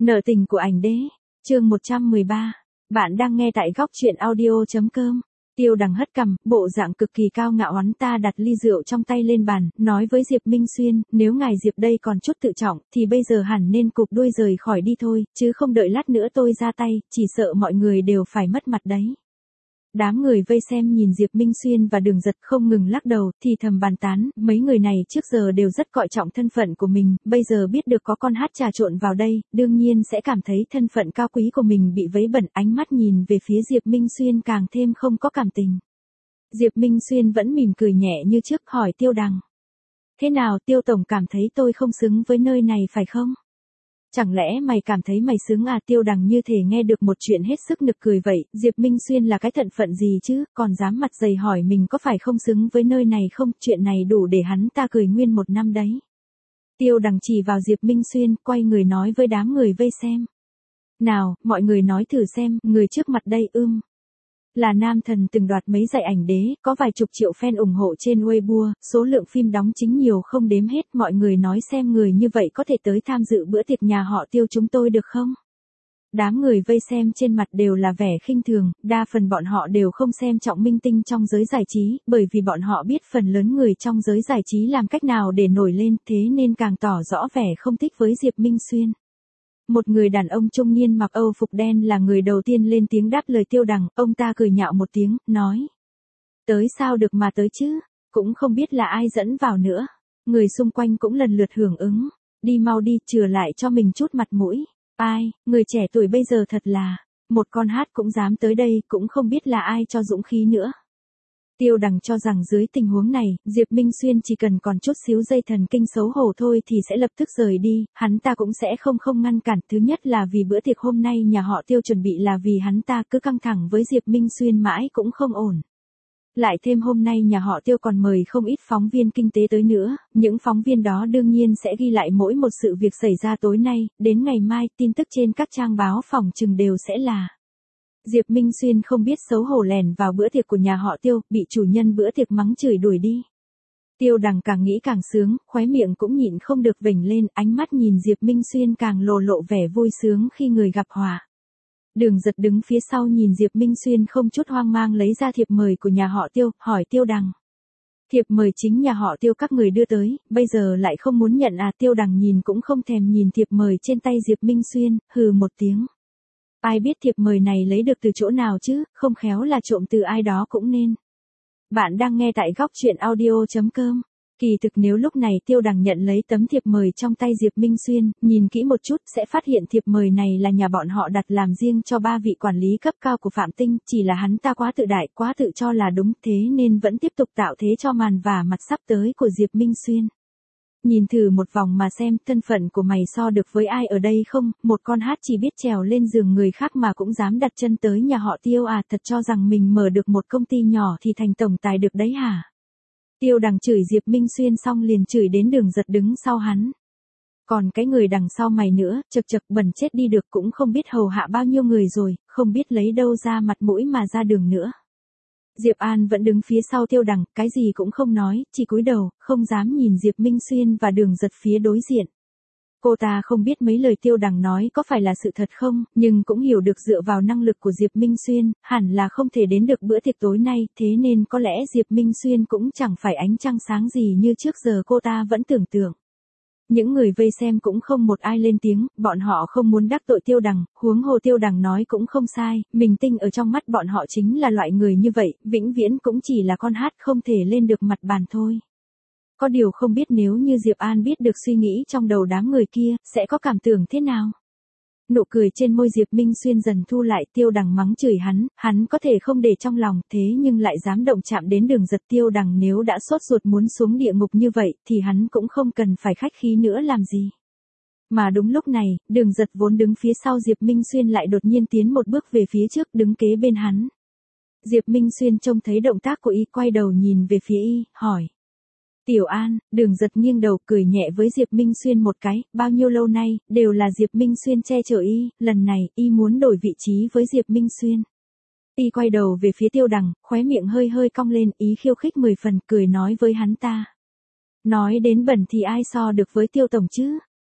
Nợ tình của ảnh đế, chương 113. Bạn đang nghe tại góc truyện audio.com. Tiêu Đằng hất cằm, bộ dạng cực kỳ cao ngạo. Hắn ta đặt ly rượu trong tay lên bàn, nói với Diệp Minh Xuyên, nếu ngài Diệp đây còn chút tự trọng, thì bây giờ hẳn nên cụp đuôi rời khỏi đi thôi, chứ không đợi lát nữa tôi ra tay, chỉ sợ mọi người đều phải mất mặt đấy. Đám người vây xem nhìn Diệp Minh Xuyên và Đường Giật không ngừng lắc đầu, thì thầm bàn tán, mấy người này trước giờ đều rất coi trọng thân phận của mình, bây giờ biết được có con hát trà trộn vào đây, đương nhiên sẽ cảm thấy thân phận cao quý của mình bị vấy bẩn. Ánh mắt nhìn về phía Diệp Minh Xuyên càng thêm không có cảm tình. Diệp Minh Xuyên vẫn mỉm cười nhẹ như trước, hỏi Tiêu Đằng. Thế nào, Tiêu Tổng cảm thấy tôi không xứng với nơi này phải không? Chẳng lẽ mày cảm thấy mày xứng à? Tiêu Đằng như thể nghe được một chuyện hết sức nực cười vậy, Diệp Minh Xuyên là cái thận phận gì chứ, còn dám mặt dày hỏi mình có phải không xứng với nơi này không, chuyện này đủ để hắn ta cười nguyên một năm đấy. Tiêu Đằng chỉ vào Diệp Minh Xuyên, quay người nói với đám người vây xem. Nào, mọi người nói thử xem, người trước mặt đây là nam thần từng đoạt mấy giải ảnh đế, có vài chục triệu fan ủng hộ trên Weibo, số lượng phim đóng chính nhiều không đếm hết, mọi người nói xem người như vậy có thể tới tham dự bữa tiệc nhà họ Tiêu chúng tôi được không? Đám người vây xem trên mặt đều là vẻ khinh thường, đa phần bọn họ đều không xem trọng minh tinh trong giới giải trí, bởi vì bọn họ biết phần lớn người trong giới giải trí làm cách nào để nổi lên, thế nên càng tỏ rõ vẻ không thích với Diệp Minh Xuyên. Một người đàn ông trung niên mặc Âu phục đen là người đầu tiên lên tiếng đáp lời Tiêu Đằng, ông ta cười nhạo một tiếng, nói. Tới sao được mà tới chứ, cũng không biết là ai dẫn vào nữa. Người xung quanh cũng lần lượt hưởng ứng, đi mau đi, chừa lại cho mình chút mặt mũi. Ai, người trẻ tuổi bây giờ thật là, một con hát cũng dám tới đây, cũng không biết là ai cho dũng khí nữa. Tiêu Đằng cho rằng dưới tình huống này, Diệp Minh Xuyên chỉ cần còn chút xíu dây thần kinh xấu hổ thôi thì sẽ lập tức rời đi, hắn ta cũng sẽ không ngăn cản. Thứ nhất là vì bữa tiệc hôm nay nhà họ Tiêu chuẩn bị là vì hắn ta cứ căng thẳng với Diệp Minh Xuyên mãi cũng không ổn. Lại thêm hôm nay nhà họ Tiêu còn mời không ít phóng viên kinh tế tới nữa, những phóng viên đó đương nhiên sẽ ghi lại mỗi một sự việc xảy ra tối nay, đến ngày mai tin tức trên các trang báo phỏng chừng đều sẽ là. Diệp Minh Xuyên không biết xấu hổ lèn vào bữa tiệc của nhà họ Tiêu, bị chủ nhân bữa tiệc mắng chửi đuổi đi. Tiêu Đằng càng nghĩ càng sướng, khóe miệng cũng nhịn không được vểnh lên, ánh mắt nhìn Diệp Minh Xuyên càng lộ vẻ vui sướng khi người gặp họa. Đường Giật đứng phía sau nhìn Diệp Minh Xuyên không chút hoang mang lấy ra thiệp mời của nhà họ Tiêu, hỏi Tiêu Đằng. Thiệp mời chính nhà họ Tiêu các người đưa tới, bây giờ lại không muốn nhận à? Tiêu Đằng nhìn cũng không thèm nhìn thiệp mời trên tay Diệp Minh Xuyên, hừ một tiếng. Ai biết thiệp mời này lấy được từ chỗ nào chứ, không khéo là trộm từ ai đó cũng nên. Bạn đang nghe tại góc truyện audio.com. Kỳ thực nếu lúc này Tiêu Đằng nhận lấy tấm thiệp mời trong tay Diệp Minh Xuyên, nhìn kỹ một chút sẽ phát hiện thiệp mời này là nhà bọn họ đặt làm riêng cho 3 vị quản lý cấp cao của Phạm Tinh, chỉ là hắn ta quá tự đại, quá tự cho là đúng, thế nên vẫn tiếp tục tạo thế cho màn vả mặt sắp tới của Diệp Minh Xuyên. Nhìn thử một vòng mà xem, thân phận của mày so được với ai ở đây không, một con hát chỉ biết trèo lên giường người khác mà cũng dám đặt chân tới nhà họ Tiêu à, thật cho rằng mình mở được một công ty nhỏ thì thành tổng tài được đấy hả? Tiêu Đằng chửi Diệp Minh Xuyên xong liền chửi đến Đường Giật đứng sau hắn. Còn cái người đằng sau mày nữa, chật bẩn chết đi được, cũng không biết hầu hạ bao nhiêu người rồi, không biết lấy đâu ra mặt mũi mà ra đường nữa. Diệp An vẫn đứng phía sau Tiêu Đằng, cái gì cũng không nói, chỉ cúi đầu, không dám nhìn Diệp Minh Xuyên và Đường Giật phía đối diện. Cô ta không biết mấy lời Tiêu Đằng nói có phải là sự thật không, nhưng cũng hiểu được dựa vào năng lực của Diệp Minh Xuyên, hẳn là không thể đến được bữa tiệc tối nay, thế nên có lẽ Diệp Minh Xuyên cũng chẳng phải ánh trăng sáng gì như trước giờ cô ta vẫn tưởng tượng. Những người vây xem cũng không một ai lên tiếng, bọn họ không muốn đắc tội Tiêu Đằng, huống hồ Tiêu Đằng nói cũng không sai, minh tinh ở trong mắt bọn họ chính là loại người như vậy, vĩnh viễn cũng chỉ là con hát không thể lên được mặt bàn thôi. Có điều không biết nếu như Diệp An biết được suy nghĩ trong đầu đám người kia, sẽ có cảm tưởng thế nào? Nụ cười trên môi Diệp Minh Xuyên dần thu lại. Tiêu Đằng mắng chửi hắn có thể không để trong lòng, thế nhưng lại dám động chạm đến Đường Giật. Tiêu Đằng nếu đã sốt ruột muốn xuống địa ngục như vậy, thì hắn cũng không cần phải khách khí nữa làm gì. Mà đúng lúc này, Đường Giật vốn đứng phía sau Diệp Minh Xuyên lại đột nhiên tiến một bước về phía trước, đứng kế bên hắn. Diệp Minh Xuyên trông thấy động tác của y, quay đầu nhìn về phía y, hỏi. Tiểu An, Đường Giật nghiêng đầu cười nhẹ với Diệp Minh Xuyên một cái, bao nhiêu lâu nay, đều là Diệp Minh Xuyên che chở y, lần này, y muốn đổi vị trí với Diệp Minh Xuyên. Y quay đầu về phía Tiêu Đằng, khóe miệng hơi cong lên, ý khiêu khích 10 phần, cười nói với hắn ta. Nói đến bẩn thì ai so được với Tiêu Tổng chứ,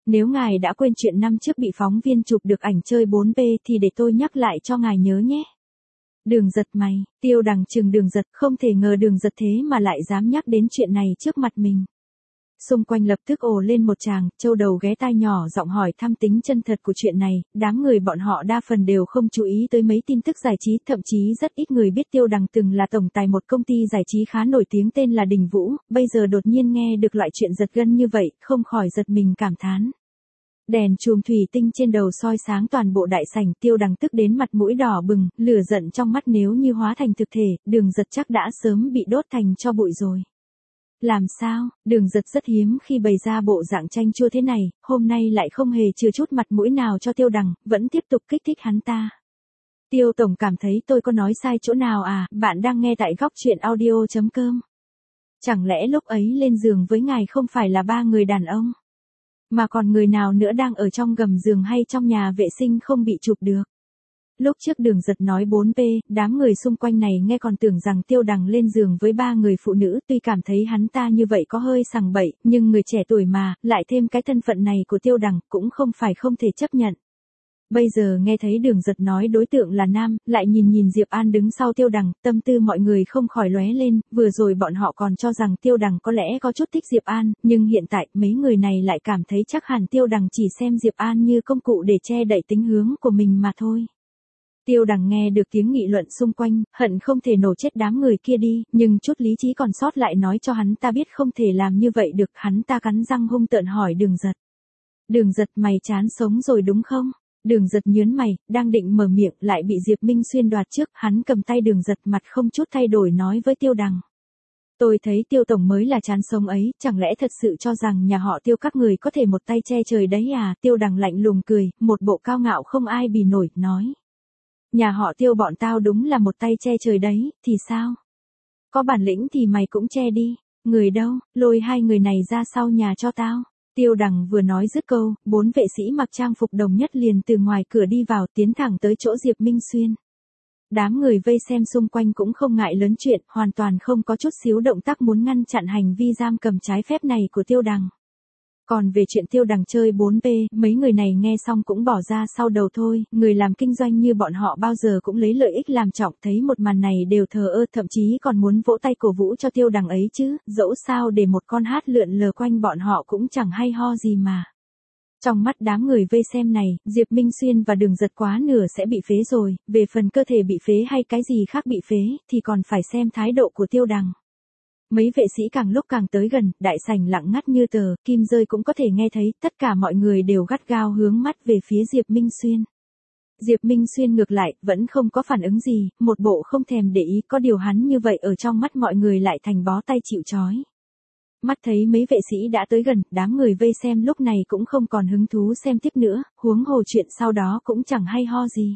Nếu ngài đã quên chuyện năm trước bị phóng viên chụp được ảnh chơi 4P thì để tôi nhắc lại cho ngài nhớ nhé. Đường Giật mày, Tiêu Đằng chừng Đường Giật, không thể ngờ Đường Giật thế mà lại dám nhắc đến chuyện này trước mặt mình. Xung quanh lập tức ồ lên một tràng, châu đầu ghé tai nhỏ giọng hỏi thăm tính chân thật của chuyện này, đám người bọn họ đa phần đều không chú ý tới mấy tin tức giải trí, thậm chí rất ít người biết Tiêu Đằng từng là tổng tài một công ty giải trí khá nổi tiếng tên là Đình Vũ, bây giờ đột nhiên nghe được loại chuyện giật gân như vậy, không khỏi giật mình cảm thán. Đèn chùm thủy tinh trên đầu soi sáng toàn bộ đại sảnh, Tiêu Đằng tức đến mặt mũi đỏ bừng, lửa giận trong mắt nếu như hóa thành thực thể, Đường Giật chắc đã sớm bị đốt thành tro bụi rồi. Làm sao, Đường Giật rất hiếm khi bày ra bộ dạng chanh chua thế này, hôm nay lại không hề chừa chút mặt mũi nào cho Tiêu Đằng, vẫn tiếp tục kích thích hắn ta. Tiêu tổng cảm thấy tôi có nói sai chỗ nào à, bạn đang nghe tại góc truyện audio.com. Chẳng lẽ lúc ấy lên giường với ngài không phải là 3 người đàn ông? Mà còn người nào nữa đang ở trong gầm giường hay trong nhà vệ sinh không bị chụp được? Lúc trước Đường Giật nói 4P, đám người xung quanh này nghe còn tưởng rằng Tiêu Đằng lên giường với 3 người phụ nữ, tuy cảm thấy hắn ta như vậy có hơi sằng bậy, nhưng người trẻ tuổi mà, lại thêm cái thân phận này của Tiêu Đằng, cũng không phải không thể chấp nhận. Bây giờ nghe thấy Đường Giật nói đối tượng là nam, lại nhìn Diệp An đứng sau Tiêu Đằng, tâm tư mọi người không khỏi lóe lên, vừa rồi bọn họ còn cho rằng Tiêu Đằng có lẽ có chút thích Diệp An, nhưng hiện tại mấy người này lại cảm thấy chắc hẳn Tiêu Đằng chỉ xem Diệp An như công cụ để che đậy tính hướng của mình mà thôi. Tiêu Đằng nghe được tiếng nghị luận xung quanh, hận không thể nổ chết đám người kia đi, nhưng chút lý trí còn sót lại nói cho hắn ta biết không thể làm như vậy được, hắn ta cắn răng hung tợn hỏi Đường Giật. Đường Giật mày chán sống rồi đúng không? Đường Giật nhớn mày, đang định mở miệng lại bị Diệp Minh Xuyên đoạt trước, hắn cầm tay Đường Giật mặt không chút thay đổi nói với Tiêu Đằng. Tôi thấy Tiêu tổng mới là chán sống ấy, chẳng lẽ thật sự cho rằng nhà họ Tiêu các người có thể một tay che trời đấy à? Tiêu Đằng lạnh lùng cười, một bộ cao ngạo không ai bì nổi, nói. Nhà họ Tiêu bọn tao đúng là một tay che trời đấy, thì sao? Có bản lĩnh thì mày cũng che đi, người đâu, lôi 2 người này ra sau nhà cho tao. Tiêu Đằng vừa nói dứt câu, 4 vệ sĩ mặc trang phục đồng nhất liền từ ngoài cửa đi vào, tiến thẳng tới chỗ Diệp Minh Xuyên. Đám người vây xem xung quanh cũng không ngại lớn chuyện, hoàn toàn không có chút xíu động tác muốn ngăn chặn hành vi giam cầm trái phép này của Tiêu Đằng. Còn về chuyện Tiêu Đằng chơi 4P, mấy người này nghe xong cũng bỏ ra sau đầu thôi, người làm kinh doanh như bọn họ bao giờ cũng lấy lợi ích làm trọng, thấy một màn này đều thờ ơ, thậm chí còn muốn vỗ tay cổ vũ cho Tiêu Đằng ấy chứ, dẫu sao để một con hát lượn lờ quanh bọn họ cũng chẳng hay ho gì mà. Trong mắt đám người vây xem này, Diệp Minh Xuyên và Đường Giật quá nửa sẽ bị phế rồi, về phần cơ thể bị phế hay cái gì khác bị phế, thì còn phải xem thái độ của Tiêu Đằng. Mấy vệ sĩ càng lúc càng tới gần, đại sảnh lặng ngắt như tờ, kim rơi cũng có thể nghe thấy, tất cả mọi người đều gắt gao hướng mắt về phía Diệp Minh Xuyên. Diệp Minh Xuyên ngược lại, vẫn không có phản ứng gì, một bộ không thèm để ý, có điều hắn như vậy ở trong mắt mọi người lại thành bó tay chịu trói. Mắt thấy mấy vệ sĩ đã tới gần, đám người vây xem lúc này cũng không còn hứng thú xem tiếp nữa, huống hồ chuyện sau đó cũng chẳng hay ho gì.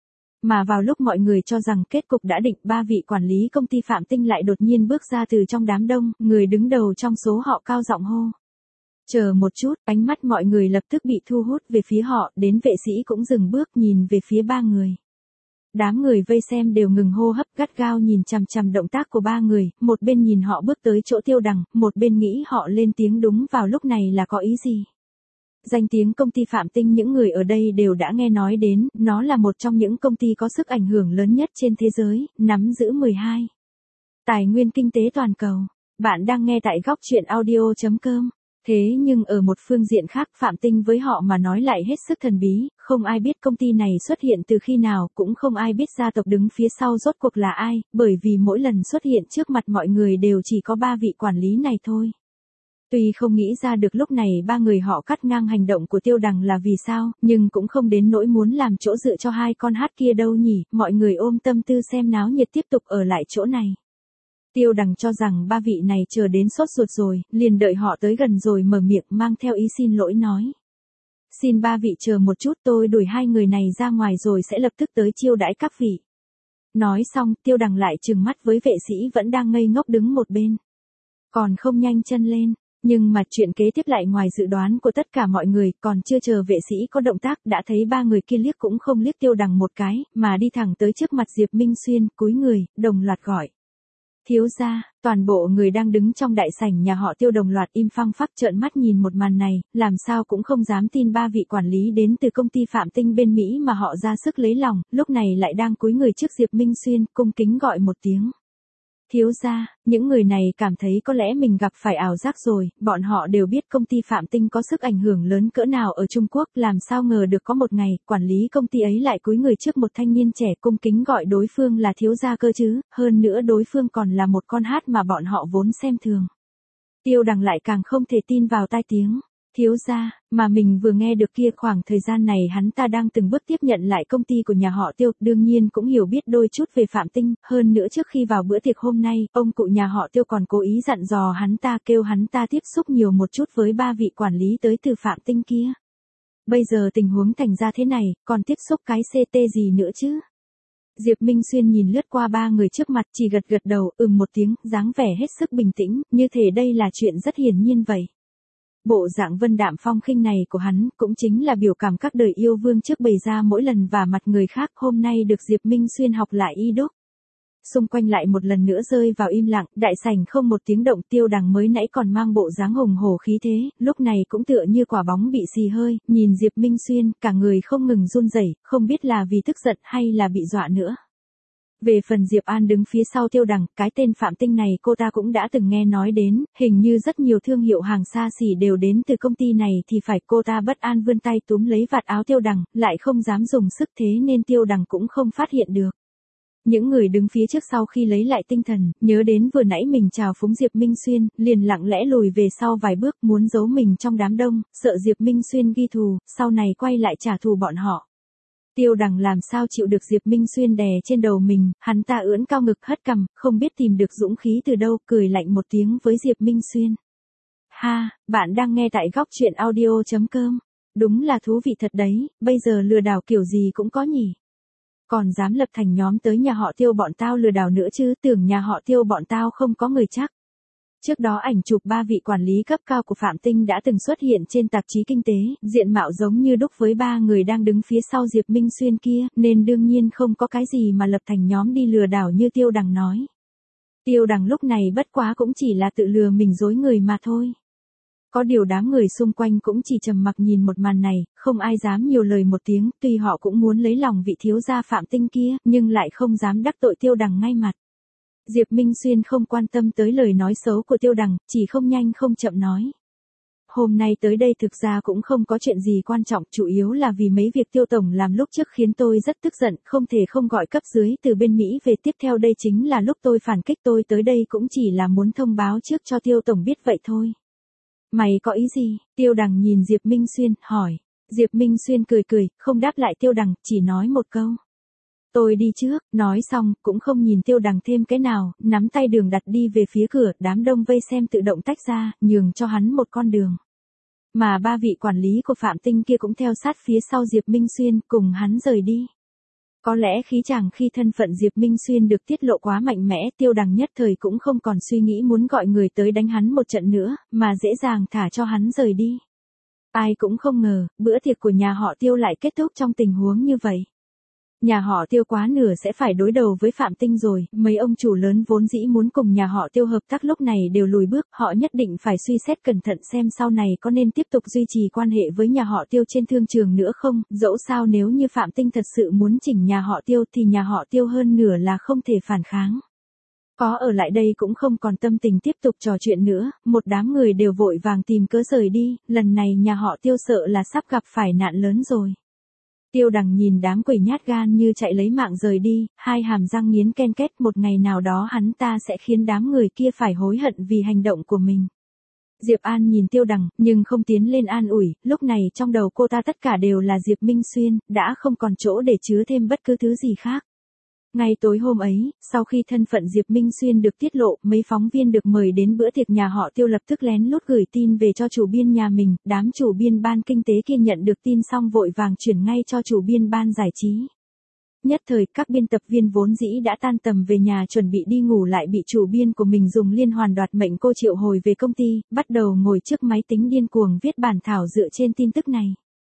Mà vào lúc mọi người cho rằng kết cục đã định, 3 vị quản lý công ty Phạm Tinh lại đột nhiên bước ra từ trong đám đông, người đứng đầu trong số họ cao giọng hô. Chờ một chút, ánh mắt mọi người lập tức bị thu hút về phía họ, đến vệ sĩ cũng dừng bước nhìn về phía 3 người. Đám người vây xem đều ngừng hô hấp, gắt gao nhìn chằm chằm động tác của 3 người, một bên nhìn họ bước tới chỗ Tiêu Đằng, một bên nghĩ họ lên tiếng đúng vào lúc này là có ý gì. Danh tiếng công ty Phạm Tinh những người ở đây đều đã nghe nói đến, nó là một trong những công ty có sức ảnh hưởng lớn nhất trên thế giới, nắm giữ 12 tài nguyên kinh tế toàn cầu. Bạn đang nghe tại góc truyện audio.com. Thế nhưng ở một phương diện khác, Phạm Tinh với họ mà nói lại hết sức thần bí, không ai biết công ty này xuất hiện từ khi nào, cũng không ai biết gia tộc đứng phía sau rốt cuộc là ai, bởi vì mỗi lần xuất hiện trước mặt mọi người đều chỉ có 3 vị quản lý này thôi. Tuy không nghĩ ra được lúc này 3 người họ cắt ngang hành động của Tiêu Đằng là vì sao, nhưng cũng không đến nỗi muốn làm chỗ dựa cho 2 con hát kia đâu nhỉ, mọi người ôm tâm tư xem náo nhiệt tiếp tục ở lại chỗ này. Tiêu Đằng cho rằng 3 vị này chờ đến sốt ruột rồi, liền đợi họ tới gần rồi mở miệng mang theo ý xin lỗi nói. Xin 3 vị chờ một chút, tôi đuổi 2 người này ra ngoài rồi sẽ lập tức tới chiêu đãi các vị. Nói xong, Tiêu Đằng lại trừng mắt với vệ sĩ vẫn đang ngây ngốc đứng một bên. Còn không nhanh chân lên. Nhưng mà chuyện kế tiếp lại ngoài dự đoán của tất cả mọi người, còn chưa chờ vệ sĩ có động tác, đã thấy 3 người kia liếc cũng không liếc Tiêu Đằng một cái, mà đi thẳng tới trước mặt Diệp Minh Xuyên, cúi người, đồng loạt gọi. Thiếu gia, toàn bộ người đang đứng trong đại sảnh nhà họ Tiêu đồng loạt im phăng phắc trợn mắt nhìn một màn này, làm sao cũng không dám tin ba vị quản lý đến từ công ty Phạm Tinh bên Mỹ mà họ ra sức lấy lòng, lúc này lại đang cúi người trước Diệp Minh Xuyên, cung kính gọi một tiếng. Thiếu gia, những người này cảm thấy có lẽ mình gặp phải ảo giác rồi, bọn họ đều biết công ty Phạm Tinh có sức ảnh hưởng lớn cỡ nào ở Trung Quốc, làm sao ngờ được có một ngày, quản lý công ty ấy lại cúi người trước một thanh niên trẻ cung kính gọi đối phương là thiếu gia cơ chứ, hơn nữa đối phương còn là một con hát mà bọn họ vốn xem thường. Tiêu Đằng lại càng không thể tin vào tai tiếng. Thiếu gia, mà mình vừa nghe được kia khoảng thời gian này hắn ta đang từng bước tiếp nhận lại công ty của nhà họ Tiêu, đương nhiên cũng hiểu biết đôi chút về Phạm Tinh, hơn nữa trước khi vào bữa tiệc hôm nay, ông cụ nhà họ Tiêu còn cố ý dặn dò hắn ta kêu hắn ta tiếp xúc nhiều một chút với ba vị quản lý tới từ Phạm Tinh kia. Bây giờ tình huống thành ra thế này, còn tiếp xúc cái CT gì nữa chứ? Diệp Minh Xuyên nhìn lướt qua ba người trước mặt chỉ gật gật đầu, một tiếng, dáng vẻ hết sức bình tĩnh, như thể đây là chuyện rất hiển nhiên vậy. Bộ dạng vân đạm phong khinh này của hắn cũng chính là biểu cảm các đời yêu vương trước bày ra mỗi lần vả mặt người khác, hôm nay được Diệp Minh Xuyên học lại y đúc. Xung quanh lại một lần nữa rơi vào im lặng, đại sảnh không một tiếng động. Tiêu Đằng mới nãy còn mang bộ dáng hùng hổ khí thế, lúc này cũng tựa như quả bóng bị xì hơi, nhìn Diệp Minh Xuyên, cả người không ngừng run rẩy, không biết là vì tức giận hay là bị dọa nữa. Về phần Diệp An đứng phía sau Tiêu Đằng, cái tên Phạm Tinh này cô ta cũng đã từng nghe nói đến, hình như rất nhiều thương hiệu hàng xa xỉ đều đến từ công ty này thì phải. Cô ta bất an vươn tay túm lấy vạt áo Tiêu Đằng, lại không dám dùng sức thế nên Tiêu Đằng cũng không phát hiện được. Những người đứng phía trước sau khi lấy lại tinh thần, nhớ đến vừa nãy mình chào phúng Diệp Minh Xuyên, liền lặng lẽ lùi về sau vài bước muốn giấu mình trong đám đông, sợ Diệp Minh Xuyên ghi thù, sau này quay lại trả thù bọn họ. Tiêu Đằng làm sao chịu được Diệp Minh Xuyên đè trên đầu mình, hắn ta ưỡn cao ngực hất cằm, không biết tìm được dũng khí từ đâu, cười lạnh một tiếng với Diệp Minh Xuyên. Ha, bạn đang nghe tại góc truyện audio.com. Đúng là thú vị thật đấy, bây giờ lừa đảo kiểu gì cũng có nhỉ. Còn dám lập thành nhóm tới nhà họ Tiêu bọn tao lừa đảo nữa chứ, tưởng nhà họ Tiêu bọn tao không có người chắc. Trước đó ảnh chụp ba vị quản lý cấp cao của Phạm Tinh đã từng xuất hiện trên tạp chí kinh tế, diện mạo giống như đúc với ba người đang đứng phía sau Diệp Minh Xuyên kia, nên đương nhiên không có cái gì mà lập thành nhóm đi lừa đảo như Tiêu Đằng nói. Tiêu Đằng lúc này bất quá cũng chỉ là tự lừa mình dối người mà thôi. Có điều đám người xung quanh cũng chỉ trầm mặc nhìn một màn này, không ai dám nhiều lời một tiếng, tuy họ cũng muốn lấy lòng vị thiếu gia Phạm Tinh kia, nhưng lại không dám đắc tội Tiêu Đằng ngay mặt. Diệp Minh Xuyên không quan tâm tới lời nói xấu của Tiêu Đằng, chỉ không nhanh không chậm nói. Hôm nay tới đây thực ra cũng không có chuyện gì quan trọng, chủ yếu là vì mấy việc Tiêu Tổng làm lúc trước khiến tôi rất tức giận, không thể không gọi cấp dưới từ bên Mỹ về. Tiếp theo đây chính là lúc tôi phản kích, tôi tới đây cũng chỉ là muốn thông báo trước cho Tiêu Tổng biết vậy thôi. Mày có ý gì? Tiêu Đằng nhìn Diệp Minh Xuyên, hỏi. Diệp Minh Xuyên cười cười, không đáp lại Tiêu Đằng, chỉ nói một câu. Tôi đi trước, nói xong, cũng không nhìn Tiêu Đằng thêm cái nào, nắm tay Đường Đặt đi về phía cửa, đám đông vây xem tự động tách ra, nhường cho hắn một con đường. Mà ba vị quản lý của Phạm Tinh kia cũng theo sát phía sau Diệp Minh Xuyên, cùng hắn rời đi. Có lẽ khí chàng khi thân phận Diệp Minh Xuyên được tiết lộ quá mạnh mẽ, Tiêu Đằng nhất thời cũng không còn suy nghĩ muốn gọi người tới đánh hắn một trận nữa, mà dễ dàng thả cho hắn rời đi. Ai cũng không ngờ, bữa tiệc của nhà họ Tiêu lại kết thúc trong tình huống như vậy. Nhà họ Tiêu quá nửa sẽ phải đối đầu với Phạm Tinh rồi, mấy ông chủ lớn vốn dĩ muốn cùng nhà họ Tiêu hợp tác lúc này đều lùi bước, họ nhất định phải suy xét cẩn thận xem sau này có nên tiếp tục duy trì quan hệ với nhà họ Tiêu trên thương trường nữa không, dẫu sao nếu như Phạm Tinh thật sự muốn chỉnh nhà họ Tiêu thì nhà họ Tiêu hơn nửa là không thể phản kháng. Có ở lại đây cũng không còn tâm tình tiếp tục trò chuyện nữa, một đám người đều vội vàng tìm cớ rời đi, lần này nhà họ Tiêu sợ là sắp gặp phải nạn lớn rồi. Tiêu Đằng nhìn đám quỷ nhát gan như chạy lấy mạng rời đi, hai hàm răng nghiến ken két, một ngày nào đó hắn ta sẽ khiến đám người kia phải hối hận vì hành động của mình. Diệp An nhìn Tiêu Đằng, nhưng không tiến lên an ủi, lúc này trong đầu cô ta tất cả đều là Diệp Minh Xuyên, đã không còn chỗ để chứa thêm bất cứ thứ gì khác. Ngay tối hôm ấy, sau khi thân phận Diệp Minh Xuyên được tiết lộ, mấy phóng viên được mời đến bữa tiệc nhà họ Tiêu lập tức lén lút gửi tin về cho chủ biên nhà mình, đám chủ biên ban kinh tế kia nhận được tin xong vội vàng chuyển ngay cho chủ biên ban giải trí. Nhất thời, các biên tập viên vốn dĩ đã tan tầm về nhà chuẩn bị đi ngủ lại bị chủ biên của mình dùng liên hoàn đoạt mệnh cô triệu hồi về công ty, bắt đầu ngồi trước máy tính điên cuồng viết bản thảo dựa trên tin tức này.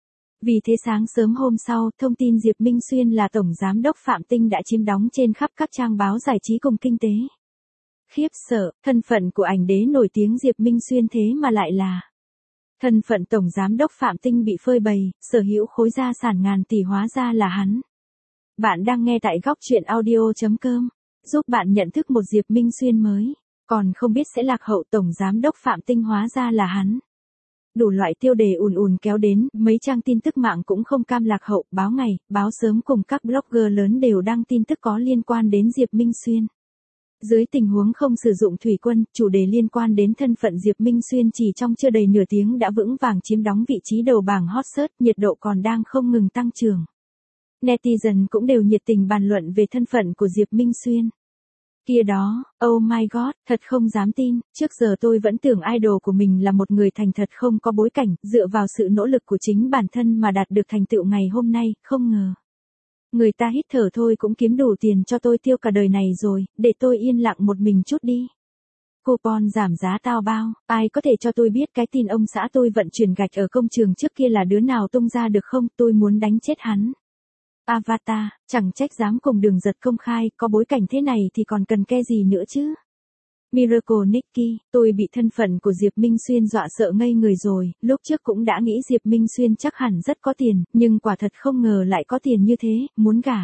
Vì thế sáng sớm hôm sau, thông tin Diệp Minh Xuyên là tổng giám đốc Phạm Tinh đã chiếm đóng trên khắp các trang báo giải trí cùng kinh tế. Khiếp sợ, thân phận của ảnh đế nổi tiếng Diệp Minh Xuyên thế mà lại là thân phận tổng giám đốc Phạm Tinh bị phơi bày, sở hữu khối gia sản ngàn tỷ hóa ra là hắn. Bạn đang nghe tại góc truyện audio.com, giúp bạn nhận thức một Diệp Minh Xuyên mới, còn không biết sẽ lạc hậu tổng giám đốc Phạm Tinh hóa ra là hắn. Đủ loại tiêu đề ùn ùn kéo đến, mấy trang tin tức mạng cũng không cam lạc hậu, báo ngày, báo sớm cùng các blogger lớn đều đăng tin tức có liên quan đến Diệp Minh Xuyên. Dưới tình huống không sử dụng thủy quân, chủ đề liên quan đến thân phận Diệp Minh Xuyên chỉ trong chưa đầy nửa tiếng đã vững vàng chiếm đóng vị trí đầu bảng hot search, nhiệt độ còn đang không ngừng tăng trưởng. Netizen cũng đều nhiệt tình bàn luận về thân phận của Diệp Minh Xuyên. Kia đó, oh my god, thật không dám tin, trước giờ tôi vẫn tưởng idol của mình là một người thành thật không có bối cảnh, dựa vào sự nỗ lực của chính bản thân mà đạt được thành tựu ngày hôm nay, không ngờ. Người ta hít thở thôi cũng kiếm đủ tiền cho tôi tiêu cả đời này rồi, để tôi yên lặng một mình chút đi. Coupon giảm giá tao bao, ai có thể cho tôi biết cái tin ông xã tôi vận chuyển gạch ở công trường trước kia là đứa nào tung ra được không, tôi muốn đánh chết hắn. Avatar, chẳng trách dám cùng Đường Giật công khai, có bối cảnh thế này thì còn cần ke gì nữa chứ. Miracle Nikki, tôi bị thân phận của Diệp Minh Xuyên dọa sợ ngây người rồi, lúc trước cũng đã nghĩ Diệp Minh Xuyên chắc hẳn rất có tiền, nhưng quả thật không ngờ lại có tiền như thế, muốn gả.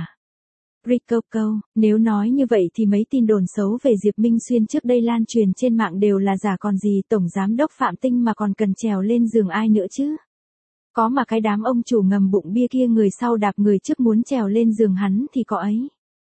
Rico, nếu nói như vậy thì mấy tin đồn xấu về Diệp Minh Xuyên trước đây lan truyền trên mạng đều là giả còn gì, tổng giám đốc Phạm Tinh mà còn cần trèo lên giường ai nữa chứ. Có mà cái đám ông chủ ngầm bụng bia kia người sau đạp người trước muốn trèo lên giường hắn thì có ấy.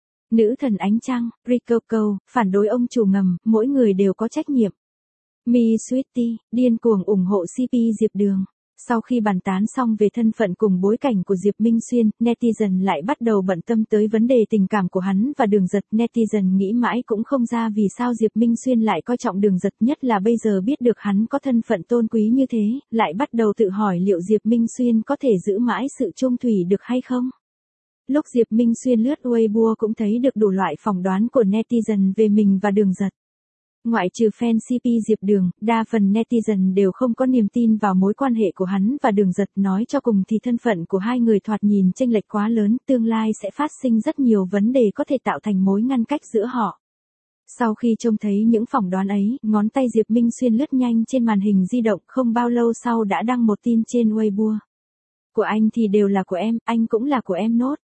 Nữ thần ánh trăng, Rico, phản đối ông chủ ngầm, mỗi người đều có trách nhiệm. Mi Sweetie, điên cuồng ủng hộ CP Diệp Đường. Sau khi bàn tán xong về thân phận cùng bối cảnh của Diệp Minh Xuyên, netizen lại bắt đầu bận tâm tới vấn đề tình cảm của hắn và Đường Giật. Netizen nghĩ mãi cũng không ra vì sao Diệp Minh Xuyên lại coi trọng Đường Giật, nhất là bây giờ biết được hắn có thân phận tôn quý như thế, lại bắt đầu tự hỏi liệu Diệp Minh Xuyên có thể giữ mãi sự chung thủy được hay không. Lúc Diệp Minh Xuyên lướt Weibo cũng thấy được đủ loại phỏng đoán của netizen về mình và Đường Giật. Ngoại trừ fan CP Diệp Đường, đa phần netizen đều không có niềm tin vào mối quan hệ của hắn và Đường Giật, nói cho cùng thì thân phận của hai người thoạt nhìn chênh lệch quá lớn, tương lai sẽ phát sinh rất nhiều vấn đề có thể tạo thành mối ngăn cách giữa họ. Sau khi trông thấy những phỏng đoán ấy, ngón tay Diệp Minh Xuyên lướt nhanh trên màn hình di động, không bao lâu sau đã đăng một tin trên Weibo. Của anh thì đều là của em, anh cũng là của em nốt.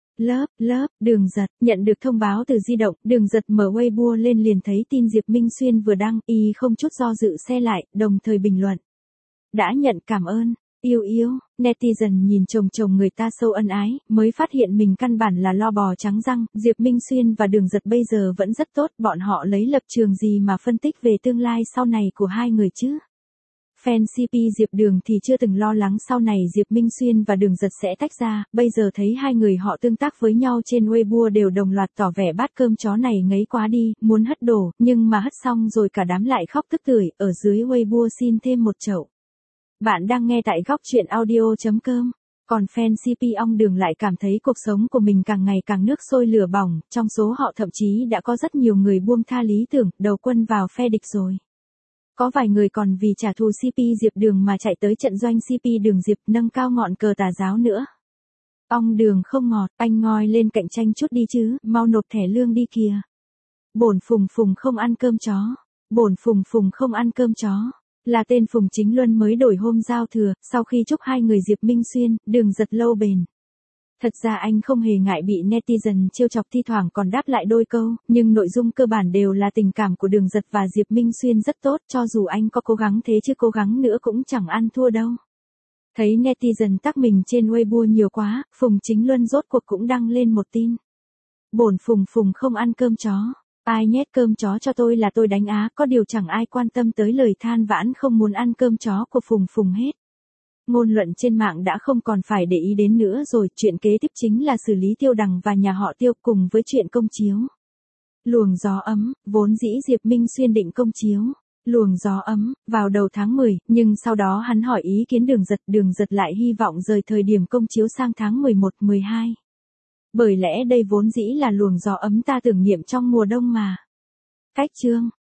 Love, Đường Giật, nhận được thông báo từ di động, Đường Giật mở Weibo lên liền thấy tin Diệp Minh Xuyên vừa đăng, y không chút do dự share lại, đồng thời bình luận. Đã nhận cảm ơn, yêu, netizen nhìn chồng người ta sâu ân ái, mới phát hiện mình căn bản là lo bò trắng răng, Diệp Minh Xuyên và Đường Giật bây giờ vẫn rất tốt, bọn họ lấy lập trường gì mà phân tích về tương lai sau này của hai người chứ? Fan CP Diệp Đường thì chưa từng lo lắng sau này Diệp Minh Xuyên và Đường Giật sẽ tách ra, bây giờ thấy hai người họ tương tác với nhau trên Weibo đều đồng loạt tỏ vẻ bát cơm chó này ngấy quá đi, muốn hất đổ, nhưng mà hất xong rồi cả đám lại khóc tức tưởi, ở dưới Weibo xin thêm một chậu. Bạn đang nghe tại góc truyện audio.com. Còn fan CP ong Đường lại cảm thấy cuộc sống của mình càng ngày càng nước sôi lửa bỏng, trong số họ thậm chí đã có rất nhiều người buông tha lý tưởng, đầu quân vào phe địch rồi. Có vài người còn vì trả thù CP Diệp Đường mà chạy tới trận doanh CP Đường Diệp, nâng cao ngọn cờ tà giáo nữa. Ong Đường không ngọt, anh ngoi lên cạnh tranh chút đi chứ, mau nộp thẻ lương đi kìa. Bổn Phùng không ăn cơm chó. Bổn Phùng không ăn cơm chó. Là tên Phùng Chính Luân mới đổi hôm giao thừa, sau khi chúc hai người Diệp Minh Xuyên, Đường Giật lâu bền. Thật ra anh không hề ngại bị netizen trêu chọc, thi thoảng còn đáp lại đôi câu, nhưng nội dung cơ bản đều là tình cảm của Đường Giật và Diệp Minh Xuyên rất tốt, cho dù anh có cố gắng thế chứ cố gắng nữa cũng chẳng ăn thua đâu. Thấy netizen tag mình trên Weibo nhiều quá, Phùng Chính Luân rốt cuộc cũng đăng lên một tin. Bổn Phùng không ăn cơm chó. Ai nhét cơm chó cho tôi là tôi đánh á, có điều chẳng ai quan tâm tới lời than vãn không muốn ăn cơm chó của Phùng hết. Ngôn luận trên mạng đã không còn phải để ý đến nữa rồi, chuyện kế tiếp chính là xử lý Tiêu Đằng và nhà họ Tiêu cùng với chuyện công chiếu. Luồng gió ấm, vốn dĩ Diệp Minh Xuyên định công chiếu. Luồng gió ấm, vào đầu tháng 10, nhưng sau đó hắn hỏi ý kiến Đường Giật lại hy vọng rời thời điểm công chiếu sang tháng 11, 12. Bởi lẽ đây vốn dĩ là luồng gió ấm ta tưởng niệm trong mùa đông mà. Cách chương,